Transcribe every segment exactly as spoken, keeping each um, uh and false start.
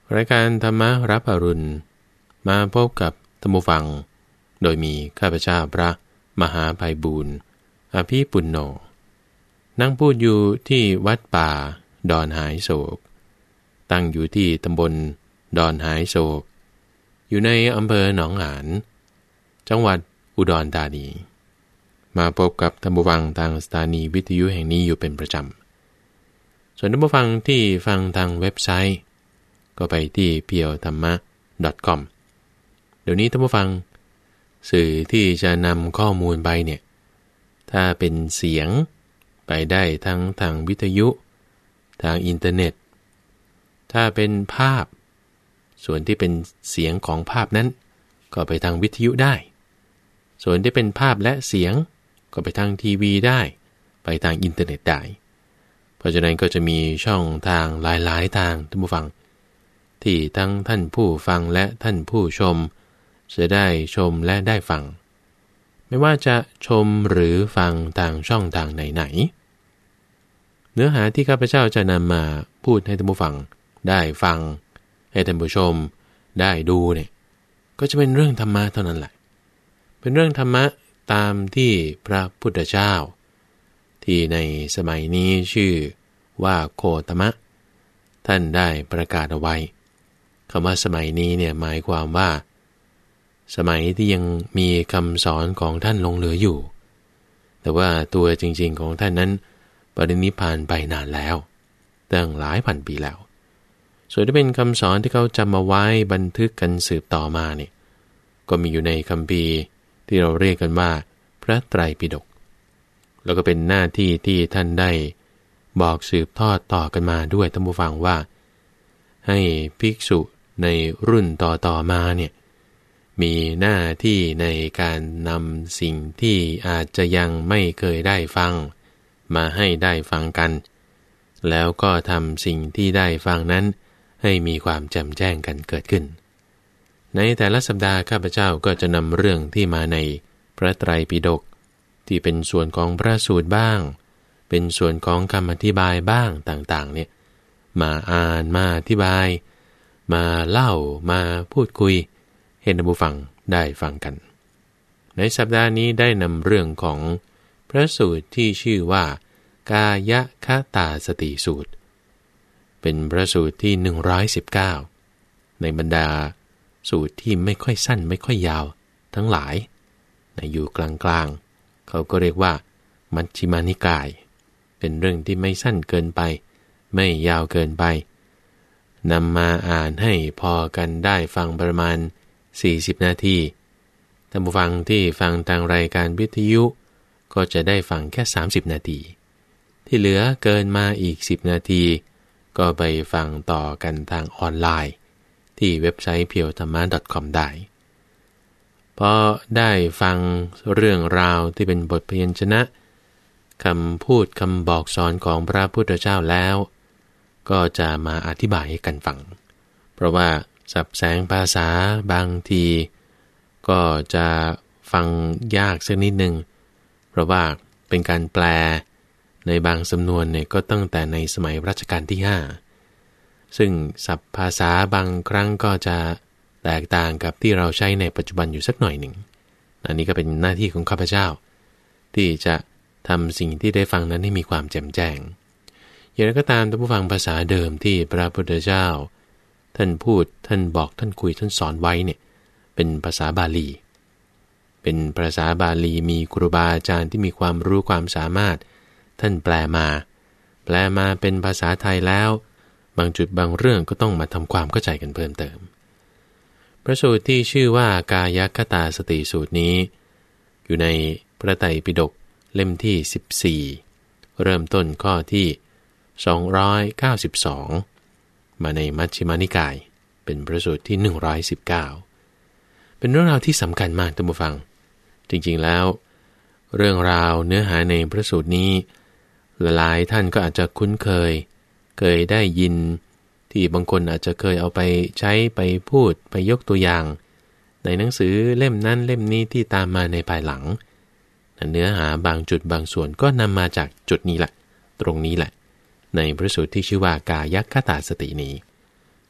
รายการธรรมรับอรุณมาพบกับท่านผู้ฟังโดยมีข้าพเจ้าพระมหาไพบูลย์อภิปุณโญนั่งพูดอยู่ที่วัดป่าดอนหายโศกตั้งอยู่ที่ตำบลดอนหายโศกอยู่ในอำเภอหนองหานจังหวัดอุดรธานีมาพบกับท่านผู้ฟังทางสถานีวิทยุแห่งนี้อยู่เป็นประจำส่วนท่านผู้ฟังที่ฟังทางเว็บไซต์ก็ไปที่ เพียวธรรมะ ดอท คอม เดี๋ยวนี้ท่านผู้ฟังสื่อที่จะนำข้อมูลไปเนี่ยถ้าเป็นเสียงไปได้ทั้งทางวิทยุทางอินเทอร์เน็ตถ้าเป็นภาพส่วนที่เป็นเสียงของภาพนั้นก็ไปทางวิทยุได้ส่วนที่เป็นภาพและเสียงก็ไปทางทีวีได้ไปทางอินเทอร์เน็ตได้เพราะฉะนั้นก็จะมีช่องทางหลายๆทางท่านผู้ฟังที่ทั้งท่านผู้ฟังและท่านผู้ชมจะได้ชมและได้ฟังไม่ว่าจะชมหรือฟังทางช่องทางไหนๆเนื้อหาที่ข้าพเจ้าจะนำมาพูดให้ท่านผู้ฟังได้ฟังให้ท่านผู้ชมได้ดูเนี่ยก็จะเป็นเรื่องธรรมะเท่านั้นแหละเป็นเรื่องธรรมะตามที่พระพุทธเจ้าที่ในสมัยนี้ชื่อว่าโคตมะท่านได้ประกาศเอาไว้คำว่าสมัยนี้เนี่ยหมายความว่าสมัยที่ยังมีคำสอนของท่านลงเหลืออยู่แต่ว่าตัวจริงๆของท่านนั้นปรินิพพานไปนานแล้วตั้งหลายพันปีแล้วส่วนที่เป็นคำสอนที่เขาจำมาไว้บันทึกกันสืบต่อมาเนี่ยก็มีอยู่ในคัมภีร์ที่เราเรียกกันว่าพระไตรปิฎกแล้วก็เป็นหน้าที่ที่ท่านได้บอกสืบทอดต่อกันมาด้วยท่านผู้ฟังว่าให้ภิกษุในรุ่นต่อๆมาเนี่ยมีหน้าที่ในการนำสิ่งที่อาจจะยังไม่เคยได้ฟังมาให้ได้ฟังกันแล้วก็ทำสิ่งที่ได้ฟังนั้นให้มีความแจ่มแจ้งกันเกิดขึ้นในแต่ละสัปดาห์ข้าพเจ้าก็จะนำเรื่องที่มาในพระไตรปิฎกที่เป็นส่วนของพระสูตรบ้างเป็นส่วนของคำอธิบายบ้างต่างๆเนี่ยมาอ่านมาอธิบายมาเล่ามาพูดคุยให้ท่านผู้ฟังได้ฟังกันในสัปดาห์นี้ได้นำเรื่องของพระสูตรที่ชื่อว่ากายคตาสติสูตรเป็นพระสูตรที่หนึ่งร้อยสิบเก้าในบรรดาสูตรที่ไม่ค่อยสั้นไม่ค่อยยาวทั้งหลายในอยู่กลางๆเขาก็เรียกว่ามัชฌิมานิกายเป็นเรื่องที่ไม่สั้นเกินไปไม่ยาวเกินไปนำมาอ่านให้พอกันได้ฟังประมาณสี่สิบนาทีท่านผู้ฟังที่ฟังทางรายการวิทยุก็จะได้ฟังแค่สามสิบนาทีที่เหลือเกินมาอีกสิบนาทีก็ไปฟังต่อกันทางออนไลน์ที่เว็บไซต์ เพียวธรรมะ ดอท คอม ได้พอได้ฟังเรื่องราวที่เป็นบทพยัญชนะคำพูดคำบอกสอนของพระพุทธเจ้าแล้วก็จะมาอธิบายให้กันฟังเพราะว่าสับแสงภาษาบางทีก็จะฟังยากสักนิดนึงเพราะว่าเป็นการแปลในบางสำนวนเนี่ยก็ตั้งแต่ในสมัยรัชกาลที่ห้าซึ่งศัพท์ภาษาบางครั้งก็จะแตกต่างกับที่เราใช้ในปัจจุบันอยู่สักหน่อยหนึ่งอันนี้ก็เป็นหน้าที่ของข้าพเจ้าที่จะทำสิ่งที่ได้ฟังนั้นให้มีความแจ่มแจ้งอย่างไรก็ตามท่านผู้ฟังภาษาเดิมที่พระพุทธเจ้าท่านพูดท่านบอกท่านคุยท่านสอนไว้เนี่ยเป็นภาษาบาลีเป็นภาษาบาลีมีครูบาอาจารย์ที่มีความรู้ความสามารถท่านแปลมาแปลมาเป็นภาษาไทยแล้วบางจุดบางเรื่องก็ต้องมาทำความเข้าใจกันเพิ่มเติมพระสูตรที่ชื่อว่ากายคตาสติสูตรนี้อยู่ในพระไตรปิฎกเล่มที่สิบสี่เริ่มต้นข้อที่สองร้อยเก้าสิบสองมาในมัชฌิมานิกายเป็นพระสูตรที่หนึ่งร้อยสิบเก้าเป็นเรื่องราวที่สำคัญมากท่านผู้ฟังจริงๆแล้วเรื่องราวเนื้อหาในพระสูตรนี้หลายท่านก็อาจจะคุ้นเคยเคยได้ยินที่บางคนอาจจะเคยเอาไปใช้ไปพูดไปยกตัวอย่างในหนังสือเล่มนั้นเล่มนี้ที่ตามมาในภายหลังเนื้อหาบางจุดบางส่วนก็นำมาจากจุดนี้แหละตรงนี้แหละในพระสูตรที่ชื่อว่ากายคตาสตินี้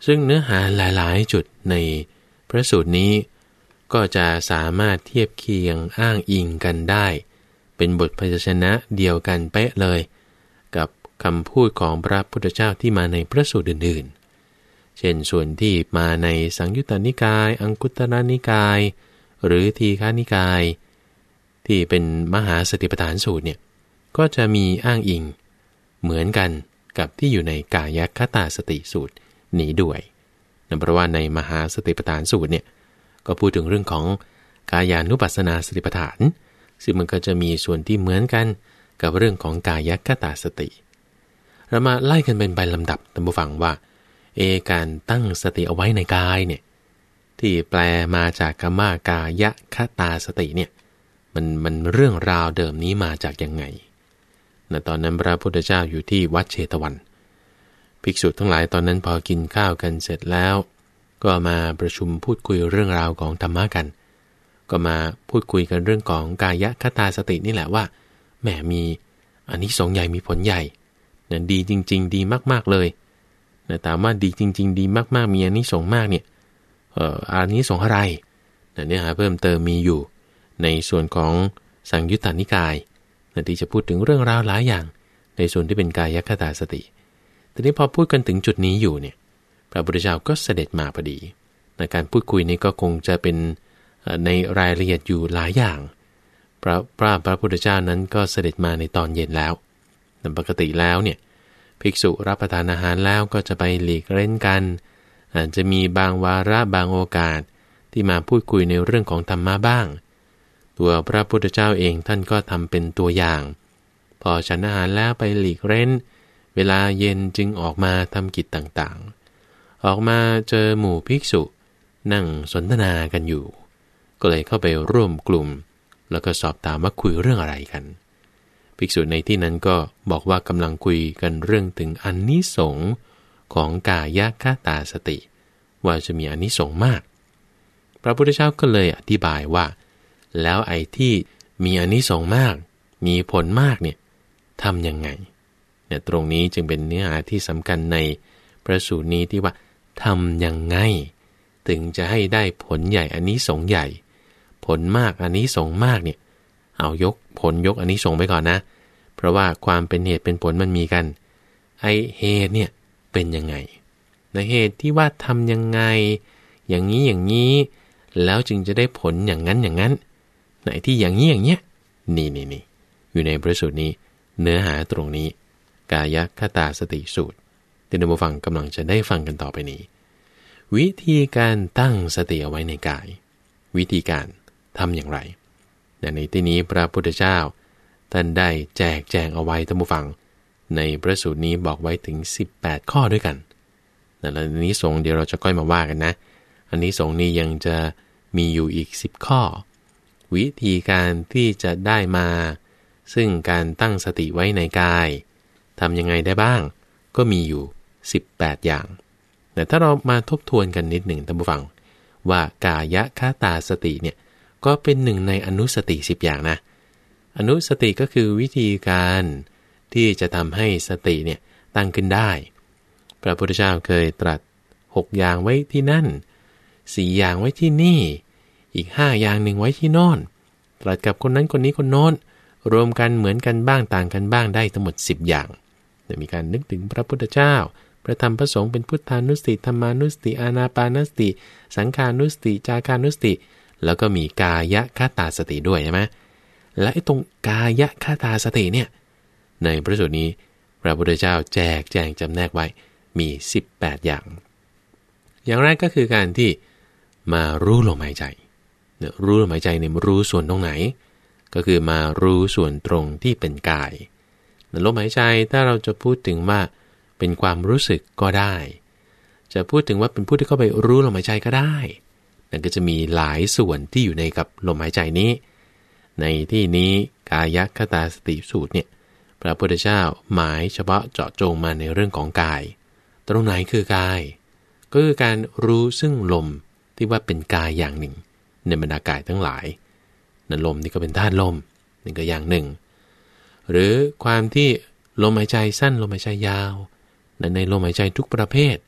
ซึ่งเนื้อหาหลายๆจุดในพระสูตรนี้ก็จะสามารถเทียบเคียงอ้างอิงกันได้เป็นบทพยัญชนะเดียวกันเป๊ะเลยกับคำพูดของพระพุทธเจ้าที่มาในพระสูตรอื่นๆเช่นส่วนที่มาในสังยุตตนิกายอังคุตตรนิกายหรือทีฆนิกายที่เป็นมหาสติปัฏฐานสูตรเนี่ยก็จะมีอ้างอิงเหมือนกันกับที่อยู่ในกายคตาสติสูตรนี้ด้วยนั่นเพราะว่าในมหาสติปัฏฐานสูตรเนี่ยก็พูดถึงเรื่องของกายานุปัสสนาสติปัฏฐานซึ่งมันก็จะมีส่วนที่เหมือนกันกับเรื่องของกายคตาสติเรามาไล่กันเป็นไปลำดับท่านผู้ฟังว่าเอการตั้งสติเอาไว้ในกายเนี่ยที่แปลมาจากคำว่ากายคตาสติเนี่ยมันมันเรื่องราวเดิมนี้มาจากยังไงณตอนนั้นพระพุทธเจ้าอยู่ที่วัดเชตวันภิกษุทั้งหลายตอนนั้นพอกินข้าวกันเสร็จแล้วก็มาประชุมพูดคุยเรื่องราวของธรรมะกันก็มาพูดคุยกันเรื่องของกายคตาสตินี่แหละว่าแหมมีอานิสงส์ใหญ่มีผลใหญ่นะดีจริงๆดีมากๆเลยนะถามว่าดีจริงๆดีมากๆมีอานิสงส์มากเนี่ยเอ่ออานิสงส์อะไรนะเนื้อหาเพิ่มเติมมีอยู่ในส่วนของสังยุตตนิกายนะที่จะพูดถึงเรื่องราวหลายอย่างในส่วนที่เป็นกายคตาสติทีนี้พอพูดกันถึงจุดนี้อยู่เนี่ยพระพุทธเจ้าก็เสด็จมาพอดีในการพูดคุยนี้ก็คงจะเป็นในรายละเอียดอยู่หลายอย่างพระพระพระพุทธเจ้านั้นก็เสด็จมาในตอนเย็นแล้วแต่ปกติแล้วเนี่ยภิกษุรับประทานอาหารแล้วก็จะไปหลีกเล่นกันอาจจะมีบางวาระบางโอกาสที่มาพูดคุยในเรื่องของธรรมะบ้างตัวพระพุทธเจ้าเองท่านก็ทำเป็นตัวอย่างพอฉันอาหารแล้วไปหลีกเล่นเวลาเย็นจึงออกมาทำกิจต่างๆออกมาเจอหมู่ภิกษุนั่งสนทนากันอยู่ก็เลยเข้าไปร่วมกลุ่มแล้วก็สอบถามว่าคุยเรื่องอะไรกันภิกษุในที่นั้นก็บอกว่ากำลังคุยกันเรื่องถึงอานิสงส์ของกายคตาสติว่าจะมีอานิสงส์มากพระพุทธเจ้าก็เลยอธิบายว่าแล้วไอ้ที่มีอานิสงส์มากมีผลมากเนี่ยทำยังไงเนี่ยตรงนี้จึงเป็นเนื้อหาที่สำคัญในพระสูตรนี้ที่ว่าทำยังไงถึงจะให้ได้ผลใหญ่อานิสงส์ใหญ่ผลมากอานิสงส์มากเนี่ยเอายกผลยกอานิสงส์ไปก่อนนะเพราะว่าความเป็นเหตุเป็นผลมันมีกันไอ้เหตุเนี่ยเป็นยังไงในเหตุที่ว่าทำยังไงอย่างนี้อย่างนี้แล้วจึงจะได้ผลอย่างนั้นอย่างนั้นไหนที่อย่างนี้อย่างเนี้ยนี่นี่นี่อยู่ในพระสูตรนี้เนื้อหาตรงนี้กายคตาสติสูตรที่ท่านผู้ฟังกำลังจะได้ฟังกันต่อไปนี้วิธีการตั้งสติเอาไว้ในกายวิธีการทำอย่างไรในที่นี้พระพุทธเจ้าท่านได้แจกแจงเอาไว้ท่านผู้ฟังในพระสูตรนี้บอกไว้ถึงสิบแปดข้อด้วยกันแต่ละอานิสงส์เดี๋ยวเราจะค่อยมาว่ากันนะอานิสงส์นี้ยังจะมีอยู่อีกสิบข้อวิธีการที่จะได้มาซึ่งการตั้งสติไว้ในกายทำยังไงได้บ้างก็มีอยู่สิบแปดอย่างแต่ถ้าเรามาทบทวนกันนิดหนึ่งท่านผู้ฟังว่ากายคตาสติเนี่ยก็เป็นหนึ่งในอนุสติสิบอย่างนะอนุสติก็คือวิธีการที่จะทำให้สติเนี่ยตั้งขึ้นได้พระพุทธเจ้าเคยตรัสหกอย่างไว้ที่นั่นสี่อย่างไว้ที่นี่อีกห้าอย่างหนึ่งไว้ที่โน่นตรัสกับคนนั้นคนนี้คนโน้นรวมกันเหมือนกันบ้างต่างกันบ้างได้ทั้งหมดสิบอย่างจะมีการนึกถึงพระพุทธเจ้าพระธรรมพระสงฆ์เป็นพุทธานุสติธรรมานุสติอานาปานสติสังขานุสติจาคานุสติแล้วก็มีกายคตาสติด้วยใช่ไหมและไอ้ตรงกายคตาสติเนี่ยในพระสูตรนี้พระพุทธเจ้าแจกแจงจำแนกไว้มีสิบแปดอย่างอย่างแรกก็คือการที่มารู้ลมหายใจเนี่ยรู้ลมหายใจเนี่ยรู้ส่วนตรงไหนก็คือมารู้ส่วนตรงที่เป็นกายลมหายใจถ้าเราจะพูดถึงว่าเป็นความรู้สึกก็ได้จะพูดถึงว่าเป็นผู้ที่เข้าไปรู้ลมหายใจก็ได้นั่นก็จะมีหลายส่วนที่อยู่ในกับลมหายใจนี้ในที่นี้กายคตาสติสูตรเนี่ยพระพุทธเจ้าหมายเฉพาะเจาะจงมาในเรื่องของกายตรงไหนคือกายก็คือการรู้ซึ่งลมที่ว่าเป็นกายอย่างหนึ่งในบรรดากายทั้งหลายนั่นลมนี่ก็เป็นธาตุลมนี่ก็อย่างหนึ่งหรือความที่ลมหายใจสั้นลมหายใจยาวในลมหายใจทุกประเภท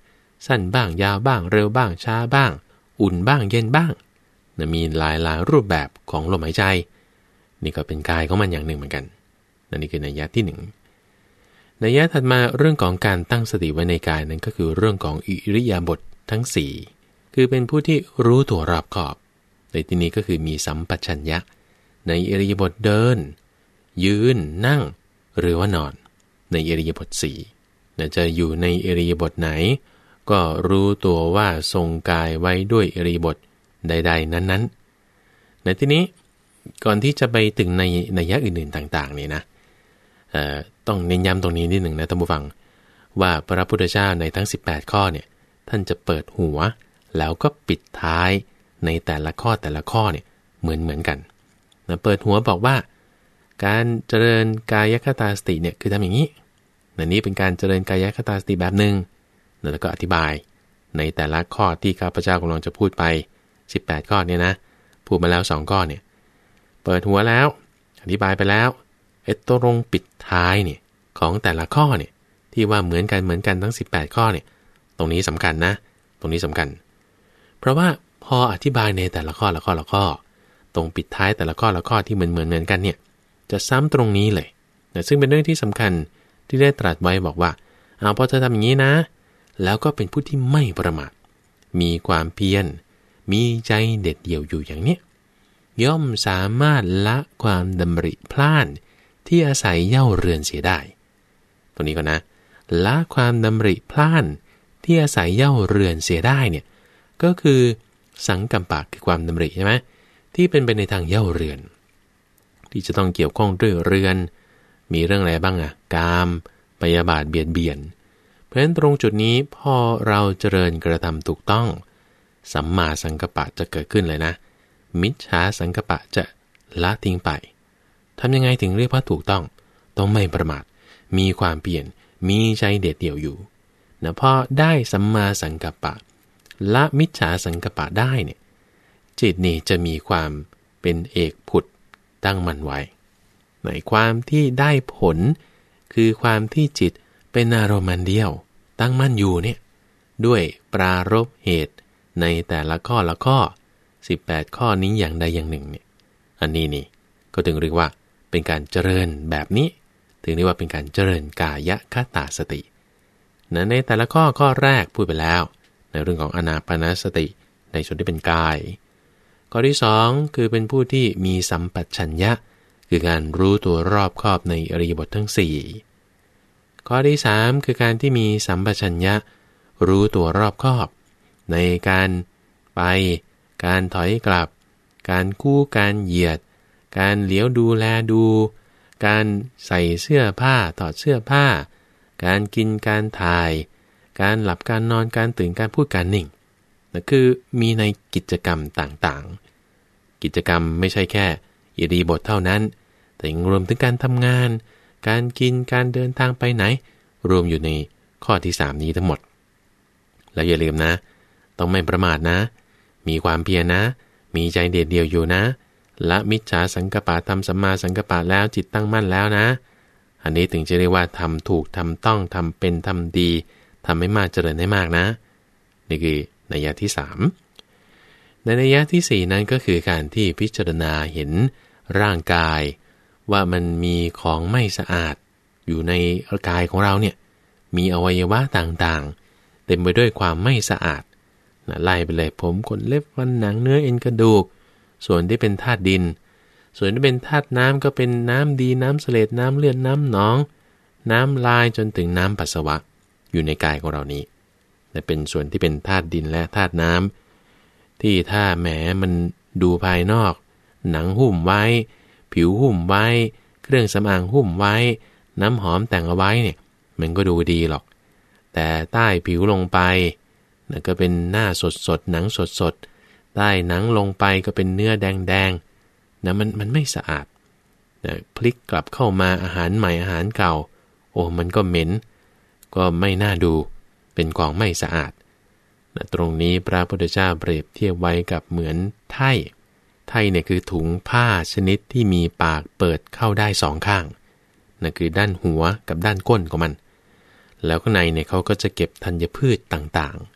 สั้นบ้างยาวบ้างเร็วบ้างช้าบ้างอุ่นบ้างเย็นบ้างนะมีหลายหลายรูปแบบของลมหายใจนี่ก็เป็นกายของมันอย่างหนึ่งเหมือนกันนี่คือนัยยะที่หนึ่งนัยยะถัดมาเรื่องของการตั้งสติไว้ในกายนั้นก็คือเรื่องของอิริยาบถทั้งสี่คือเป็นผู้ที่รู้ตัวรอบขอบในที่นี้ก็คือมีสัมปชัญญะในอิริยาบถเดินยืนนั่งหรือว่านอนในอิริยาบถสี่จะอยู่ในอิริยาบถไหนก็รู้ตัวว่าทรงกายไว้ด้วยอิริยาบถใดๆนั้นๆในที่นี้ก่อนที่จะไปถึงในนัยยะอื่นๆต่างๆนี่นะต้องเน้นย้ำตรงนี้นิดหนึ่งนะท่านผู้ฟังว่าพระพุทธเจ้าในทั้งสิบแปดข้อเนี่ยท่านจะเปิดหัวแล้วก็ปิดท้ายในแต่ละข้อแต่ละข้อเนี่ยเหมือนเหมือนกันนะเปิดหัวบอกว่าการเจริญกายคตาสติเนี่ยคือทำอย่างนี้นะนี้เป็นการเจริญกายคตาสติแบบหนึ่งแล้วก็อธิบายในแต่ละข้อที่ข้าพเจ้ากำลังจะพูดไปสิบแปดข้อเนี่ยนะพูดมาแล้วสองข้อเนี่ยเปิดหัวแล้วอธิบายไปแล้วไอ้ตรงปิดท้ายเนี่ยของแต่ละข้อเนี่ยที่ว่าเหมือนกันเหมือนกันทั้งสิบแปดข้อเนี่ยตรงนี้สำคัญนะตรงนี้สำคัญเพราะว่าพออธิบายในแต่ละข้อละข้อละข้อตรงปิดท้ายแต่ละข้อละข้อที่เหมือนเหมือนเหมือนกันเนี่ยจะซ้ำตรงนี้เลยนะซึ่งเป็นเรื่องที่สำคัญที่ได้ตรัสไว้บอกว่าเอาพอเธอทำอย่างนี้นะแล้วก็เป็นผู้ที่ไม่ประมาทมีความเพียรมีใจเด็ดเดี่ยวอยู่อย่างนี้ย่อมสามารถละความดำริพล่านที่อาศัยเย่าเรือนเสียได้ตรงนี้ก่อนนะละความดำริพล่านที่อาศัยเย่าเรือนเสียได้เนี่ยก็คือสังกัปปะคือความดำริใช่ไหมที่เป็นไปในทางเย่าเรือนที่จะต้องเกี่ยวข้องด้วยเรือนมีเรื่องอะไรบ้างอะกามพยาบาทเบียดเบียนเพราะฉะนั้นตรงจุดนี้พอเราเจริญกระทำถูกต้องสัมมาสังกัปปะจะเกิดขึ้นเลยนะมิจฉาสังกัปปะจะละทิ้งไปทำยังไงถึงเรียกว่าถูกต้องต้องไม่ประมาทมีความเปลี่ยนมีใจเด็ดเดี่ยวอยู่นะพอได้สัมมาสังกัปปะละมิจฉาสังกัปปะได้เนี่ยจิตนี่จะมีความเป็นเอกผุดตั้งมั่นไว้ในความที่ได้ผลคือความที่จิตเป็นอารมณ์เดียวตั้งมั่นอยู่เนี่ยด้วยปรารภเหตุในแต่ละข้อละข้อสิบแปดข้อนี้อย่างใดอย่างหนึ่งเนี่ยอันนี้นี่ก็ถึงเรียกว่าเป็นการเจริญแบบนี้ถึงเรียกว่าเป็นการเจริญกายคตาสตินะในแต่ละข้อข้อแรกพูดไปแล้วในเรื่องของอานาปานสติในส่วนที่เป็นกายข้อที่สองคือเป็นผู้ที่มีสัมปชัญญะคือการรู้ตัวรอบคอบในอริยบททั้งสี่ข้อที่สามคือการที่มีสัมปชัญญะรู้ตัวรอบคอบในการไปการถอยกลับการกู้การเหยียดการเหลียวดูแลดูการใส่เสื้อผ้าถอดเสื้อผ้าการกินการถ่ายการหลับการนอนการตื่นการพูดการนิ่งนั่นคือมีในกิจกรรมต่างๆกิจกรรมไม่ใช่แค่อิริยาบถเท่านั้นแต่ยังรวมถึงการทำงานการกินการเดินทางไปไหนรวมอยู่ในข้อที่สามนี้ทั้งหมดแล้วอย่าลืมนะต้องไม่ประมาทนะมีความเพียรนะมีใจเด็ดเดี่ยวอยู่นะละมิจฉาสังกัปปะทำสัมมาสังกัปปะแล้วจิตตั้งมั่นแล้วนะอันนี้ถึงจะเรียกว่าทำถูกทำต้องทำเป็นทำดีทำให้มากเจริญให้มากนะนี่คือนัยยะที่สามในนัยยะที่สี่นั้นก็คือการที่พิจารณาเห็นร่างกายว่ามันมีของไม่สะอาดอยู่ในกายของเราเนี่ยมีอวัยวะต่างๆเต็มไปด้วยความไม่สะอาดนะไล่ไปเลยผมขนเล็บฟันหนังเนื้อเอ็นกระดูกส่วนที่เป็นธาตุดินส่วนที่เป็นธาตุน้ำก็เป็นน้ำดีน้ำเสลดน้ำเลือดน้ำหนองน้ำลายจนถึงน้ำปัสสาวะอยู่ในกายของเรานี้แต่เป็นส่วนที่เป็นธาตุดินและธาตุน้ำที่ถ้าแหมมันดูภายนอกหนังหุ้มไว้ผิวหุ้มไว้เครื่องสำอางหุ้มไว้น้ำหอมแต่งเอาไว้เนี่ยมันก็ดูดีหรอกแต่ใต้ผิวลงไปนั่นก็เป็นหน้าสดๆหนังสดๆใต้หนังลงไปก็เป็นเนื้อแดงๆนะมันมันไม่สะอาดนะพลิกกลับเข้ามาอาหารใหม่อาหารเก่าโอ้มันก็เหม็นก็ไม่น่าดูเป็นของไม่สะอาดนะตรงนี้พระพุทธเจ้าเปรียบเทียบไว้กับเหมือนไถ่ไถ่เนี่ยคือถุงผ้าชนิดที่มีปากเปิดเข้าได้สองข้างนั่นคือด้านหัวกับด้านก้นของมันแล้วข้างในเนี่ยเขาก็จะเก็บธัญพืชต่าง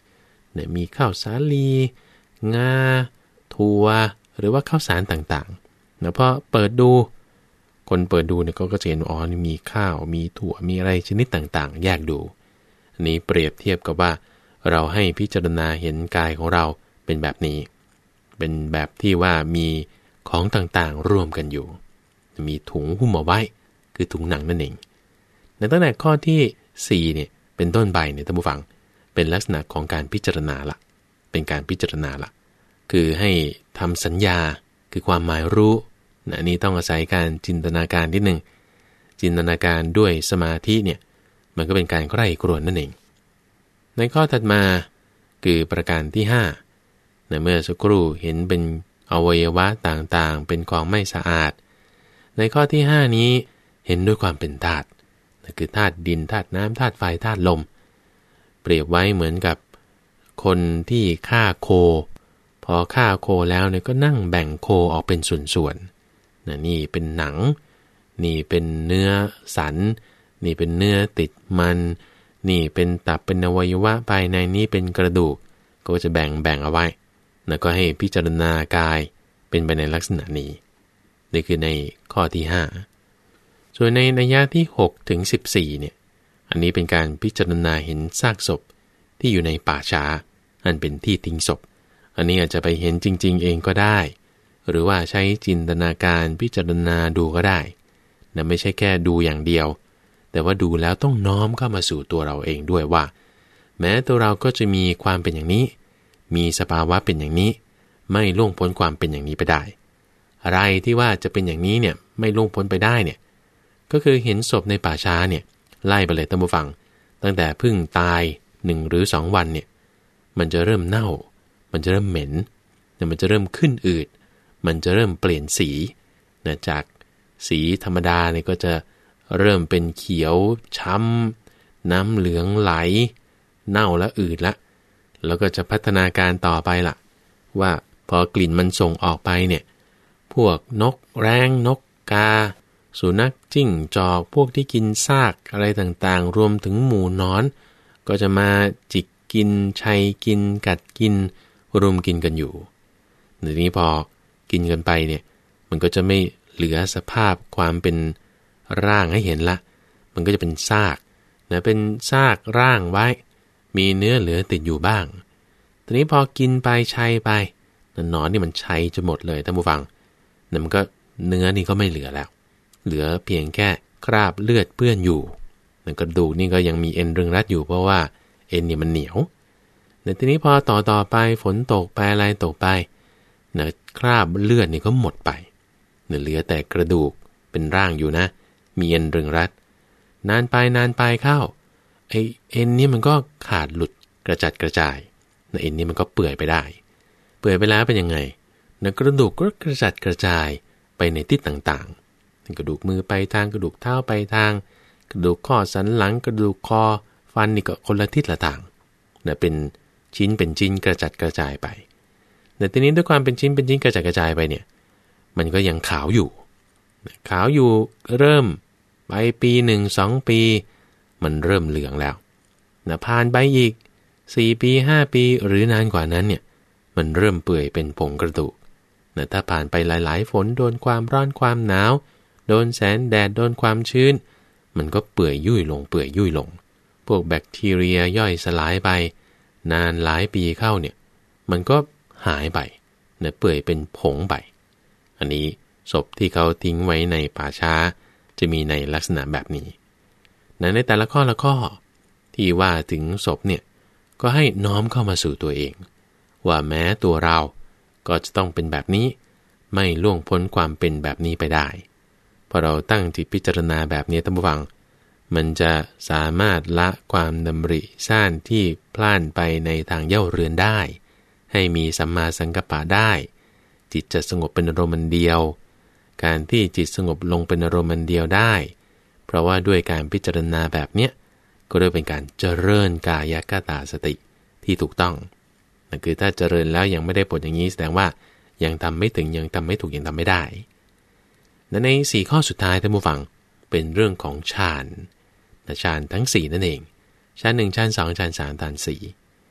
เนี่ยมีข้าวสาลีงาถั่วหรือว่าข้าวสารต่างๆนะพอเปิดดูคนเปิดดูเนี่ยก็จะเห็นอ๋อนี่มีข้าวมีถั่วมีอะไรชนิดต่างๆแยกดูอันนี้เปรียบเทียบกับว่าเราให้พิจารณาเห็นกายของเราเป็นแบบนี้เป็นแบบที่ว่ามีของต่างๆร่วมกันอยู่มีถุงหุ้มเอาไว้คือถุงหนังนั่นเองในตั้งแต่ข้อที่สี่เนี่ยเป็นต้นไปเนี่ยท่านผู้ฟังเป็นลักษณะของการพิจารณาละเป็นการพิจารณาละคือให้ทำสัญญาคือความหมายรู้นะอันนี้ต้องอาศัยการจินตนาการนิดนึงจินตนาการด้วยสมาธิเนี่ยมันก็เป็นการใคร่ครวญนั่นเองในข้อถัดมาคือประการที่ห้านะเมื่อสักครู่เห็นเป็นอวัยวะต่างๆเป็นของไม่สะอาดในข้อที่ห้านี้เห็นด้วยความเป็นธาตุนั่นคือธาตุดินธาตุน้ำธาตุไฟธาตุลมเปรียบไว้เหมือนกับคนที่ฆ่าโคพอฆ่าโคแล้วเนี่ยก็นั่งแบ่งโคออกเป็นส่วนๆนะนี่เป็นหนังนี่เป็นเนื้อสันนี่เป็นเนื้อติดมันนี่เป็นตับเป็นอวัยวะภายในนี้เป็นกระดูกก็จะแบ่งแบ่งเอาไว้แล้วก็ให้พิจารณากายเป็นไปในลักษณะนี้นี่คือในข้อที่ห้าส่วนในนัยยะที่หกถึงสิบสี่เนี่ยอันนี้เป็นการพิจารณาเห็นซากศพที่อยู่ในป่าช้าอันเป็นที่ทิ้งศพอันนี้อาจจะไปเห็นจริงๆเองก็ได้หรือว่าใช้จินตนาการพิจารณาดูก็ได้นะไม่ใช่แค่ดูอย่างเดียวแต่ว่าดูแล้วต้องน้อมเข้ามาสู่ตัวเราเองด้วยว่าแม้ตัวเราก็จะมีความเป็นอย่างนี้มีสภาวะเป็นอย่างนี้ไม่ล่วงพ้นความเป็นอย่างนี้ไปได้อะไรที่ว่าจะเป็นอย่างนี้เนี่ยไม่ล่วงพ้นไปได้เนี่ยก็คือเห็นศพในป่าช้าเนี่ยไล่ไปเลยท่านผู้ฟังตั้งแต่เพิ่งตายหนึ่งหรือสองวันเนี่ยมันจะเริ่มเน่ามันจะเริ่มเหม็นเนี่ยมันจะเริ่มขึ้นอืดมันจะเริ่มเปลี่ยนสีนะจากสีธรรมดาเนี่ยก็จะเริ่มเป็นเขียวช้ำน้ำเหลืองไหลเน่าและอืดละแล้วก็จะพัฒนาการต่อไปล่ะว่าพอกลิ่นมันส่งออกไปเนี่ยพวกนกแร้งนกกาสุนัขจิ้งจอกพวกที่กินซากอะไรต่างๆรวมถึงหมูนอนก็จะมาจิกกินชัยกินกัดกินรุมกินกันอยู่ทีนี้พอกินกันไปเนี่ยมันก็จะไม่เหลือสภาพความเป็นร่างให้เห็นละมันก็จะเป็นซากนะเป็นซากร่างไว้มีเนื้อเหลือติดอยู่บ้างทีนี้พอกินไปชัยไปหนอนนี่มันชัยจะหมดเลยท่านผู้ฟังนั่นมันก็เนื้อนี่ก็ไม่เหลือแล้วเหลือเพียงแค่คราบเลือดเปื้อนอยู่นั่นกระดูกนี่ก็ยังมีเอ็นรึงรัดอยู่เพราะว่าเอ็นนี่มันเหนียวแต่ทีนี้พอต่อต่อไปฝนตกไปอะไรตกไปนะคราบเลือดนี่ก็หมดไปเหลือแต่กระดูกเป็นร่างอยู่นะมีเอ็นรึงรัดนานไปนานไปเข้าไอเอ็นนี่มันก็ขาดหลุดกระจัดกระจายนะเอ็นนี่มันก็เปื่อยไปได้เปื่อยไปแล้วเป็นยังไงนะกระดูกก็กระจัดกระจายไปในทิศต่างๆกระดูกมือไปทางกระดูกเท้าไปทางกระดูกข้อสันหลังกระดูกคอฟันนี่ก็คนละทิศละทางนะเป็นชิ้นเป็นชิ้นกระจัดกระจายไปแต่ทีนี้ด้วยความเป็นชิ้นเป็นชิ้นกระจัดกระจายไปเนี่ยมันก็ยังขาวอยู่ขาวอยู่เริ่มไปปีหนึ่งสองปีมันเริ่มเหลืองแล้วนะผ่านไปอีกสี่ปีห้าปีหรือนานกว่านั้นเนี่ยมันเริ่มเปื่อยเป็นผงกระดูกนะถ้าผ่านไปหลายๆฝนโดนความร้อนความหนาวโดนแสงแดดโดนความชื้นมันก็เปื่อยยุ่ยลงเปื่อยยุ่ยลงพวกแบคทีเรียย่อยสลายไปนานหลายปีเข้าเนี่ยมันก็หายไปนะเปื่อยเป็นผงไปอันนี้ศพที่เขาทิ้งไว้ในป่าช้าจะมีในลักษณะแบบนี้นะในแต่ละข้อละข้อที่ว่าถึงศพเนี่ยก็ให้น้อมเข้ามาสู่ตัวเองว่าแม้ตัวเราก็จะต้องเป็นแบบนี้ไม่ล่วงพ้นความเป็นแบบนี้ไปได้พอเราตั้งจิตพิจารณาแบบนี้ท่านผู้ฟังมันจะสามารถละความดำริซ่านที่พล่านไปในทางเย่าเรือนได้ให้มีสัมมาสังกัปปะได้จิตจะสงบเป็นอารมณ์เดียวการที่จิตสงบลงเป็นอารมณ์เดียวได้เพราะว่าด้วยการพิจารณาแบบเนี้ยก็เรียกเป็นการเจริญกายคตาสติที่ถูกต้องนั่นคือถ้าเจริญแล้วยังไม่ได้ผลอย่างนี้แสดงว่ายังทำไม่ถึงยังทำไม่ถูกยังทำไม่ได้และในสี่ข้อสุดท้ายท่านผู้ฟังเป็นเรื่องของฌานฌานทั้งสี่นั่นเองฌานหนึ่งฌานสองฌานสามฌานสี่แต่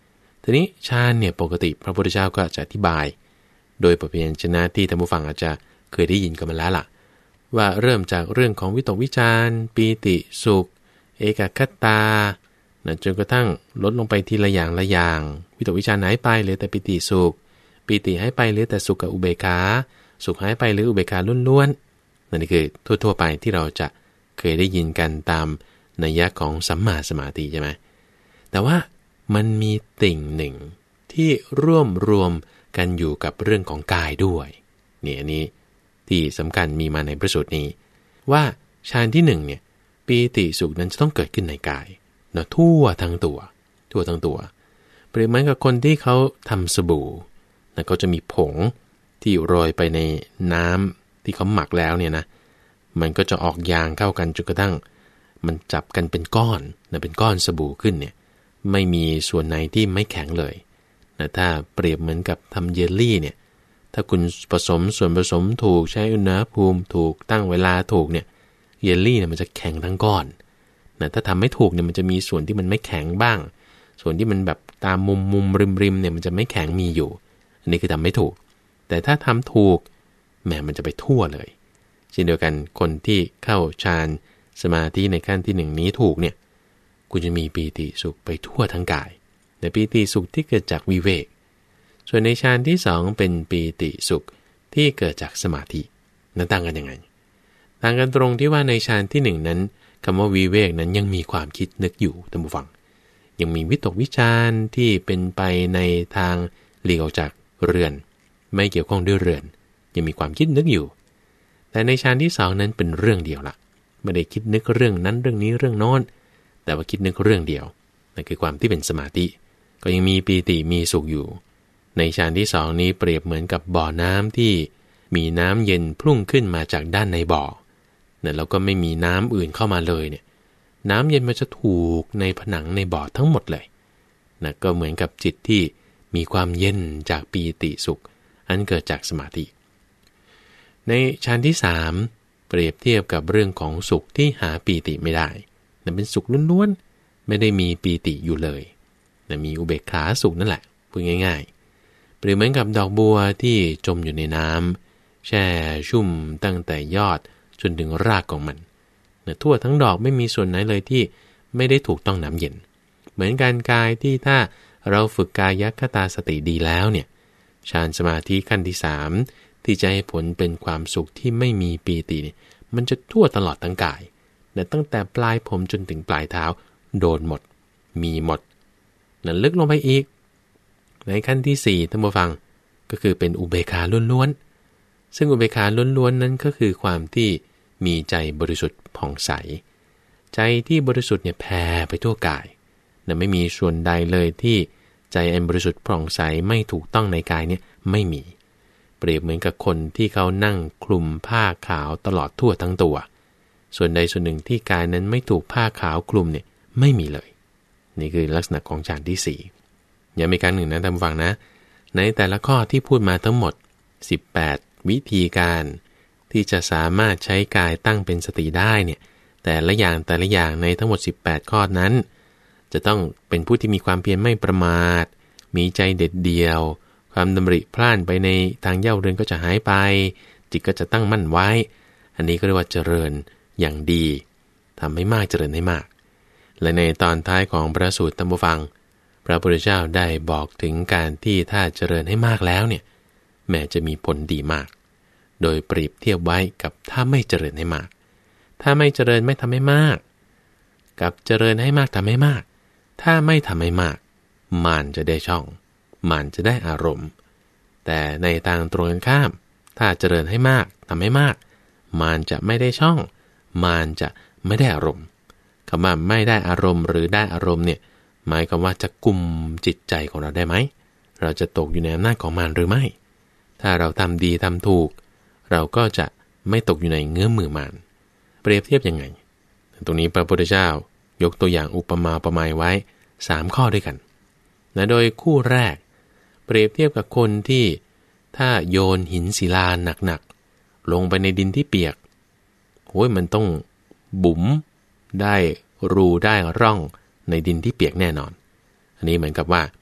ทีนี้ฌานเนี่ยปกติพระพุทธเจ้าก็จะอธิบายโดยประเพณชนะที่ท่านผู้ฟังอาจจะเคยได้ยินกันมาแล้วล่ะว่าเริ่มจากเรื่องของวิตกวิจารปีติสุขเอกคตาจนกระทั่งลดลงไปทีละอย่างละอย่างวิตกวิจารหายไปเหลือแต่ปิติสุขปิติหายไปเหลือแต่สุขกับอุเบกขาสุขหายไปหรืออุเบกขาล้วนๆนั่นคือทั่วๆไปที่เราจะเคยได้ยินกันตามนัยยะของสัมมาสมาธิใช่ไหมแต่ว่ามันมีติ่งหนึ่งที่ร่วมรวมกันอยู่กับเรื่องของกายด้วยเนี่ยอันนี้ที่สำคัญมีมาในพระสูตรนี้ว่าฌานที่หนึ่งเนี่ยปีติสุขนั้นจะต้องเกิดขึ้นในกายเนาะทั่วทั้งตัวทั่วทั้งตัวเปรียบเหมือนกับคนที่เขาทำสบู่นะเขาจะมีผงที่โรยไปในน้ำที่เขาหมักแล้วเนี่ยนะมันก็จะออกยางเข้ากันจนกระทั่งมันจับกันเป็นก้อนนะเป็นก้อนสบู่ขึ้นเนี่ยไม่มีส่วนไหนที่ไม่แข็งเลยนะถ้าเปรียบเหมือนกับทำเยลลี่เนี่ยถ้าคุณผสมส่วนผสมถูกใช้อุณหภูมิถูกตั้งเวลาถูกเนี่ยเยลลี่เนี่ยมันจะแข็งทั้งก้อนนะถ้าทำไม่ถูกเนี่ยมันจะมีส่วนที่มันไม่แข็งบ้างส่วนที่มันแบบตามมุมมุมริมริมเนี่ยมันจะไม่แข็งมีอยู่อันนี้คือทำไม่ถูกแต่ถ้าทำถูกแหมมันจะไปทั่วเลยเช่นเดียวกันคนที่เข้าฌานสมาธิในขั้นที่หนึ่งนี้ถูกเนี่ยคุณจะมีปีติสุขไปทั่วทั้งกายแต่ปีติสุขที่เกิดจากวิเวกส่วนในฌานที่สองเป็นปีติสุขที่เกิดจากสมาธินั้นต่างกันยังไงต่างกันตรงที่ว่าในฌานที่หนึ่งนั้นคำว่าวิเวกนั้นยังมีความคิดนึกอยู่ท่านผู้ฟังยังมีวิตกวิจารที่เป็นไปในทางหลีกออกจากเรือนไม่เกี่ยวข้องด้วยเรือนยังมีความคิดนึกอยู่แต่ในฌานที่สองนั้นเป็นเรื่องเดียวละไม่ได้คิดนึกเรื่องนั้นเรื่องนี้เรื่องโน้นแต่ว่าคิดนึกเรื่องเดียวนั่นคือความที่เป็นสมาธิก็ยังมีปีติมีสุขอยู่ในฌานที่สองนี้เปรียบเหมือนกับบ่อน้ำที่มีน้ำเย็นพุ่งขึ้นมาจากด้านในบ่อเนี่ยแล้วก็ไม่มีน้ำอื่นเข้ามาเลยเนี่ยน้ำเย็นมันจะถูกในผนังในบ่อทั้งหมดเลยนะก็เหมือนกับจิตที่มีความเย็นจากปีติสุขอันเกิดจากสมาธิในฌานที่สามเปรียบเทียบกับเรื่องของสุขที่หาปีติไม่ได้นั่นเป็นสุขล้วนๆไม่ได้มีปีติอยู่เลยนะมีอุเบกขาสุขนั่นแหละพูดง่ายๆเปรียบเหมือนกับดอกบัวที่จมอยู่ในน้ำแช่ชุ่มตั้งแต่ยอดจนถึงรากของมันนะทั่วทั้งดอกไม่มีส่วนไหนเลยที่ไม่ได้ถูกต้องน้ำเย็นเหมือนการกายที่ถ้าเราฝึกกายคตาสติดีแล้วเนี่ยฌานสมาธิขั้นที่สามที่จะให้ผลเป็นความสุขที่ไม่มีปีติเนี่ยมันจะทั่วตลอดทั้งกายนะตั้งแต่ปลายผมจนถึงปลายเท้าโดนหมดมีหมดนะลึกลงไปอีกในขั้นที่สี่ท่านผู้ฟังก็คือเป็นอุเบกขาล้วนๆซึ่งอุเบกขาล้วนๆนั้นก็คือความที่มีใจบริสุทธิ์ผ่องใสใจที่บริสุทธิ์เนี่ยแผ่ไปทั่วกายนะไม่มีส่วนใดเลยที่ใจอันบริสุทธิ์ผ่องใสไม่ถูกต้องในกายเนี่ยไม่มีเปรียบเหมือนกับคนที่เขานั่งคลุมผ้าขาวตลอดทั่วทั้งตัวส่วนใดส่วนหนึ่งที่กายนั้นไม่ถูกผ้าขาวคลุมเนี่ยไม่มีเลยนี่คือลักษณะของฌานที่สี่อย่ามีการหนึ่งนะท่านฟังนะในแต่ละข้อที่พูดมาทั้งหมดสิบแปดวิธีการที่จะสามารถใช้กายตั้งเป็นสติได้เนี่ยแต่ละอย่างแต่ละอย่างในทั้งหมดสิบแปดข้อนั้นจะต้องเป็นผู้ที่มีความเพียรไม่ประมาทมีใจเด็ดเดี่ยวความดำริพล่านไปในทางเย่าเรือนก็จะหายไปจิตก็จะตั้งมั่นไว้อันนี้ก็เรียกว่าเจริญอย่างดีทำให้มากเจริญให้มากและในตอนท้ายของพระสูตรท่านผู้ฟังพระพุทธเจ้าได้บอกถึงการที่ถ้าเจริญให้มากแล้วเนี่ยแม้จะมีผลดีมากโดยเปรียบเทียบไว้กับถ้าไม่เจริญให้มากถ้าไม่เจริญไม่ทำให้มากกับเจริญให้มากทำให้มากถ้าไม่ทำให้มากมารจะได้ช่องมารจะได้อารมณ์แต่ในทางตรงกันข้ามถ้าเจริญให้มากทำให้มากมารจะไม่ได้ช่องมารจะไม่ได้อารมณ์คำว่าไม่ได้อารมณ์หรือได้อารมณ์เนี่ยหมายความว่าจะกุมจิตใจของเราได้ไหมเราจะตกอยู่ในอำนาจของมารหรือไม่ถ้าเราทำดีทำถูกเราก็จะไม่ตกอยู่ในเงื้อมือมารเปรียบเทียบยังไงตรงนี้พระพุทธเจ้ายกตัวอย่างอุปมาอุปไมยไว้สามข้อด้วยกันนะโดยคู่แรกเปรียบเทียบกับคนที่ถ้าโยนหินศิลาหนักๆลงไปในดินที่เปียกโอ้ยมันต้องบุ๋มได้รูได้ร่องในดินที่เปียกแน่นอนอันนี้เหมือนกับว่า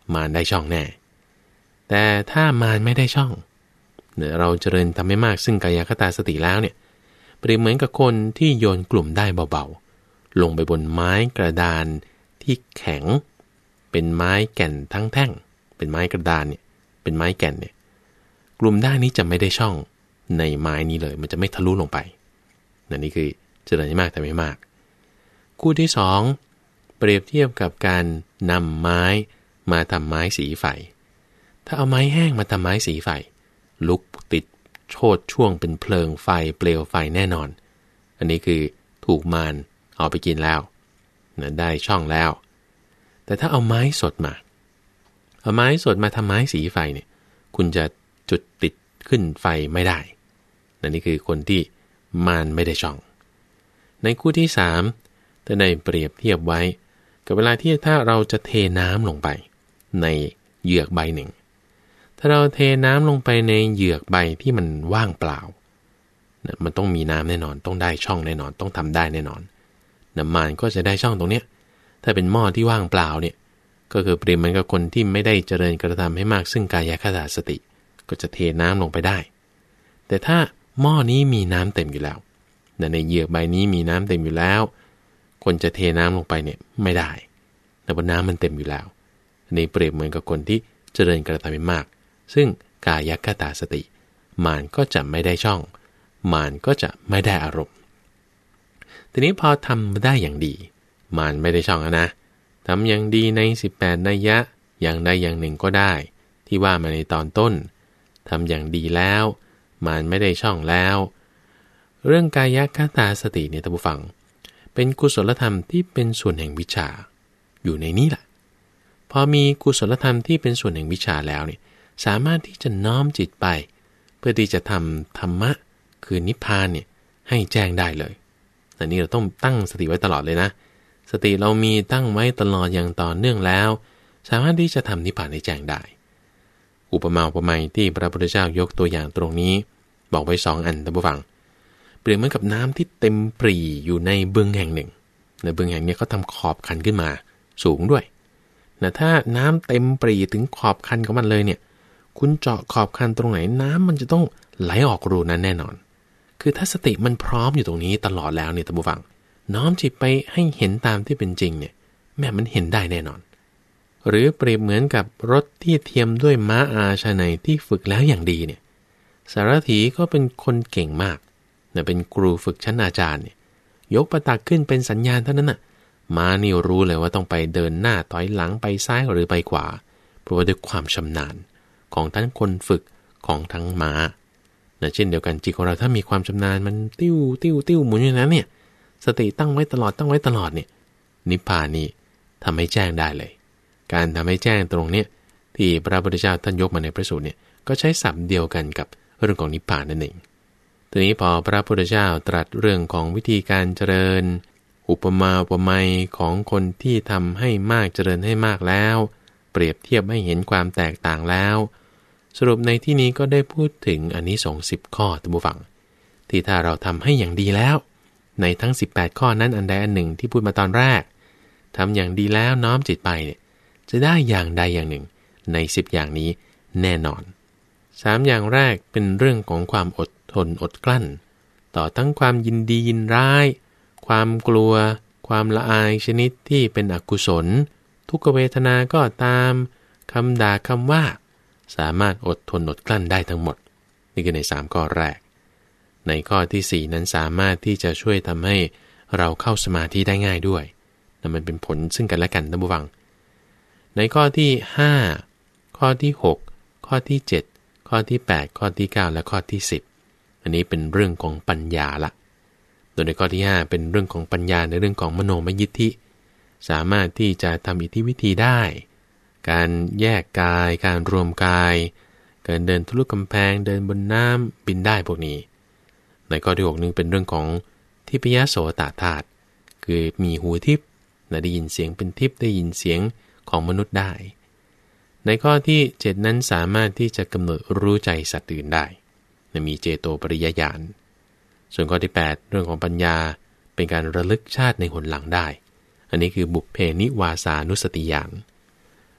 มารได้ช่องแน่แต่ถ้ามารไม่ได้ช่องเนี่ยเราเจริญทำให้มากซึ่งกายคตาสติแล้วเนี่ยเปรียบเหมือนกับคนที่โยนกลุ่มได้เบาๆลงไปบนไม้กระดานที่แข็งเป็นไม้แก่นทั้งแท่งเป็นไม้กระดานเนี่ยเป็นไม้แก่นเนี่ยกลุ่มด้านนี้จะไม่ได้ช่องในไม้นี้เลยมันจะไม่ทะลุลงไปนั่นนี่คือเจริญให้มากแต่ไม่มากคู่ที่สองเปรียบเทียบกับการนำไม้มาทำไม้สีไฟถ้าเอาไม้แห้งมาทำไม้สีไฟลุกติดโชติช่วงเป็นเพลิงไฟเปลวไฟแน่นอนอันนี้คือถูกมารเอาไปกินแล้วนะได้ช่องแล้วแต่ถ้าเอาไม้สดมาเอาไม้สดมาทำไม้สีไฟเนี่ยคุณจะจุดติดขึ้นไฟไม่ได้นั่นนี่คือคนที่มารไม่ได้ช่องในคู่ที่สามแต่ในเปรียบเทียบไว้กับเวลาที่ถ้าเราจะเทน้ำลงไปในเหยือกใบหนึ่งถ้าเราเทน้ำลงไปในเหยือกใบที่มันว่างเปล่านะมันต้องมีน้ำแน่นอนต้องได้ช่องแน่นอนต้องทำได้แน่นอนน้ำมันก็จะได้ช่องตรงเนี้ยถ้าเป็นหม้อที่ว่างเปล่าเนี่ยก็คือเปรียบเหมือนกับคนที่ไม่ได้เจริญกระทำให้มากซึ่งกายคตาสติก็จะเทน้ำลงไปได้แต่ถ้าหม้อนี้มีน้ำเต็มอยู่แล้วในเหยือกใบนี้มีน้ำเต็มอยู่แล้วคนจะเทน้ำลงไปเนี่ยไม่ได้แต่ว่าน้ำมันเต็มอยู่แล้วอันนี้เปรียบเหมือนกับคนที่เจริญกระทำให้มากซึ่งกายคตาสติมารก็จะไม่ได้ช่องมารก็จะไม่ได้อารมณ์ทีนี้พอทำได้อย่างดีมารไม่ได้ช่องนะทำอย่างดีในสิบแปดนัยยะอย่างใดอย่างหนึ่งก็ได้ที่ว่ามาในตอนต้นทำอย่างดีแล้วมารไม่ได้ช่องแล้วเรื่องกายคตาสติเนี่ยท่านผู้ฟังเป็นกุศลธรรมที่เป็นส่วนแห่งวิชาอยู่ในนี้แหละพอมีกุศลธรรมที่เป็นส่วนแห่งวิชาแล้วเนี่ยสามารถที่จะน้อมจิตไปเพื่อที่จะทำธรรมะคือนิพพานเนี่ยให้แจ้งได้เลยอันนี้เราต้องตั้งสติไว้ตลอดเลยนะสติเรามีตั้งไว้ตลอดอย่างต่อเนื่องแล้วสามารถที่จะทำนิพพานให้แจ้งได้อุปมาอุปไมยที่พระพุทธเจ้ายกตัวอย่างตรงนี้บอกไว้สองอันท่านผู้ฟังเปรียบเหมือนกับน้ำที่เต็มปรีอยู่ในบึงแห่งหนึ่งในบึงแห่งนี้เขาทำขอบคันขึ้นมาสูงด้วยนะถ้าน้ำเต็มปรีถึงขอบคันของมันเลยเนี่ยคุณเจาะขอบคันตรงไหนน้ำมันจะต้องไหลออกรูนั้นแน่นอนคือถ้าสติมันพร้อมอยู่ตรงนี้ตลอดแล้วเนี่ยท่านผู้ฟังน้อมจิตไปให้เห็นตามที่เป็นจริงเนี่ยแม้มันเห็นได้แน่นอนหรือเปรียบเหมือนกับรถที่เทียมด้วยม้าอาชนัยที่ฝึกแล้วอย่างดีเนี่ยสารถีก็เป็นคนเก่งมากเนี่ยเป็นครูฝึกชั้นอาจารย์เนี่ยยกประตักขึ้นเป็นสัญญาณเท่านั้นน่ะม้านี่รู้เลยว่าต้องไปเดินหน้าถอยหลังไปซ้ายหรือไปขวาเพราะว่าด้วยความชำนาญของทั้งคนฝึกของทั้งม้านะเช่นเดียวกันจิตของเราถ้ามีความชำนาญมันติ้วติ้วติ้วหมุนอยู่นั้นเนี่ยสติตั้งไว้ตลอดตั้งไว้ตลอดเนี่ยนิพพานนี่ทำให้แจ้งได้เลยการทำให้แจ้งตรงเนี้ยที่พระพุทธเจ้าท่านยกมาในพระสูตรเนี่ยก็ใช้ศัพท์เดียวกันกับเรื่องของนิพพานนั่นเองทีนี้พอพระพุทธเจ้าตรัสเรื่องของวิธีการเจริญอุปมาอุปไมยของคนที่ทำให้มากเจริญให้มากแล้วเปรียบเทียบให้เห็นความแตกต่างแล้วสรุปในที่นี้ก็ได้พูดถึงอานิสงส์สิบข้อท่านผู้ฟังที่ถ้าเราทำให้อย่างดีแล้วในทั้งสิบแปดข้อนั้นอันใดอันหนึ่งที่พูดมาตอนแรกทำอย่างดีแล้วน้อมจิตไปเนี่ยจะได้อย่างใดอย่างหนึ่งในสิบอย่างนี้แน่นอนสามอย่างแรกเป็นเรื่องของความอดทนอดกลั้นต่อทั้งความยินดียินร้ายความกลัวความละอายชนิดที่เป็นอกุศลทุกขเวทนาก็ตามคำด่าคำว่าสามารถอดทนอดกลั้นได้ทั้งหมดนี่คือในสามข้อแรกในข้อที่สี่นั้นสามารถที่จะช่วยทำให้เราเข้าสมาธิได้ง่ายด้วยนั่นมันเป็นผลซึ่งกันและกันท่านผู้ฟังในข้อที่ห้าข้อที่หกข้อที่เจ็ดข้อที่แปดข้อที่เก้าและข้อที่สิบอันนี้เป็นเรื่องของปัญญาละโดยในข้อที่ห้าเป็นเรื่องของปัญญาในเรื่องของมโนมยิทธิสามารถที่จะทำอิทธิวิธีได้การแยกกายการรวมกายการเดินทะลุกำแพงเดินบนน้ำบินได้พวกนี้ในข้อที่หกนึงเป็นเรื่องของทิพยโสตธาตุคือมีหูทิพย์ได้ยินเสียงเป็นทิพย์ได้ยินเสียงของมนุษย์ได้ในข้อที่เจ็ดนั้นสามารถที่จะกำหนดรู้ใจสัตว์อื่นได้มีเจโตปริยญาณส่วนข้อที่แปดเรื่องของปัญญาเป็นการระลึกชาติในหนหลังได้อันนี้คือบุพเพนิวาสานุสติญาณ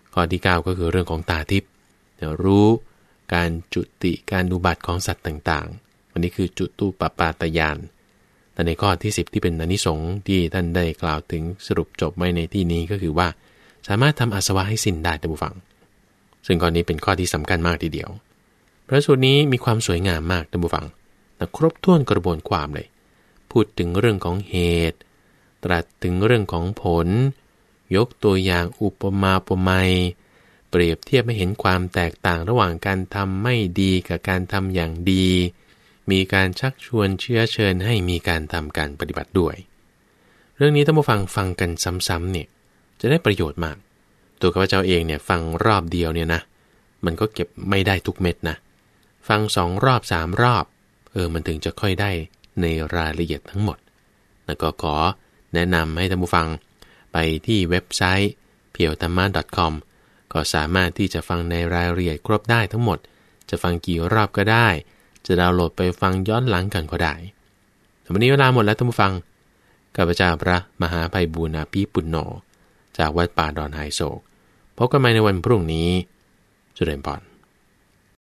ข้อที่เก้าก็คือเรื่องของตาทิพย์รู้การจุติการอุบัติของสัตว์ต่างๆอันนี้คือจุตูปปาตญาณแต่ในข้อที่สิบที่เป็นอานิสงส์ที่ท่านได้กล่าวถึงสรุปจบไว้ในที่นี้ก็คือว่าสามารถทำอาสวะให้สิ้นได้ท่านผู้ฟังซึ่งข้อนี้เป็นข้อที่สำคัญมากทีเดียวพระสูตรนี้มีความสวยงามมากท่านผู้ฟังแต่ครบถ้วนกระบวนความเลยพูดถึงเรื่องของเหตุตรัสถึงเรื่องของผลยกตัวอย่างอุปมาอุปไมยเปรียบเทียบให้เห็นความแตกต่างระหว่างการทำไม่ดีกับการทำอย่างดีมีการชักชวนเชื้อเชิญให้มีการทำการปฏิบัติด้วยเรื่องนี้ท่านผู้ฟังฟังกันซ้ำๆเนี่ยจะได้ประโยชน์มากตัวข้าพเจ้าเองเนี่ยฟังรอบเดียวเนี่ยนะมันก็เก็บไม่ได้ทุกเม็ดนะฟังสองรอบสามรอบเออมันถึงจะค่อยได้ในรายละเอียดทั้งหมดแล้วก็ขอแนะนำให้ท่านผู้ฟังไปที่เว็บไซต์ เพียวธรรมะ .com ก็สามารถที่จะฟังในรายละเอียดครบได้ทั้งหมดจะฟังกี่รอบก็ได้จะดาวน์โหลดไปฟังย้อนหลังกันก็ได้วันนี้เวลาหมดแล้วท่านผู้ฟังข้าพเจ้าพระมหาไพบูลย์ อาภีปุณโญจากวัดป่าดอนไฮโศกพบกันใหม่ในวันพรุ่งนี้เจริญพร